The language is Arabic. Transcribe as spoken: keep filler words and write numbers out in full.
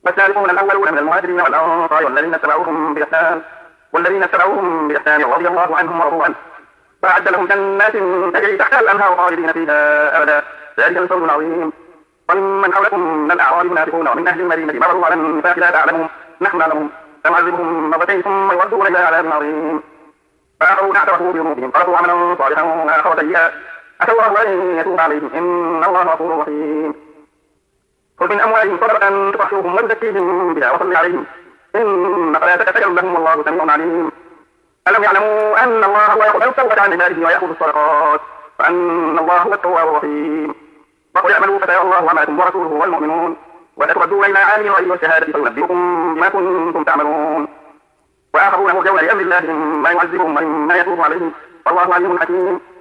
والسابقون الأولون من المهاجرين والأنصار والذين اتبعوهم بإحسان والذين اتبعوهم بإحسان رضي الله عنهم ورضوا عنه وأعد لهم جنات تجري تحتها الأنهار خالدين فيها أبدا ذلك الفوز العظيم. وممن حولكم من الأعراب منافقون ومن أهل المدينة مرضوا على النفاق لا تعلمهم نحن نعلمهم سنعذبهم مرتين ثم يردون إلى عذاب عظيم. فآخرون اعترفوا بذنوبهم خلطوا عملا صالحا وآخر سيئا عسى الله أن يتوب عليهم إن الله غفور رحيم. خذ من أموالهم صدقة تطهرهم وتزكيهم بها وصل عليهم إن صلاتك سكن لهم والله سميع عليم. ألم يعلموا أن الله هو يقبل التوبة عن عباده ويأخذ الصدقات وأن الله هو التواب الرحيم. وقل اعملوا فسيرى الله عملكم ورسوله والمؤمنون وستردون إلى عالم الغيب والشهادة فينبئكم بما كنتم تعملون. وآخرون مرجون لأمر الله مما يعذبهم ومما يتوب عليهم والله عليم حكيم.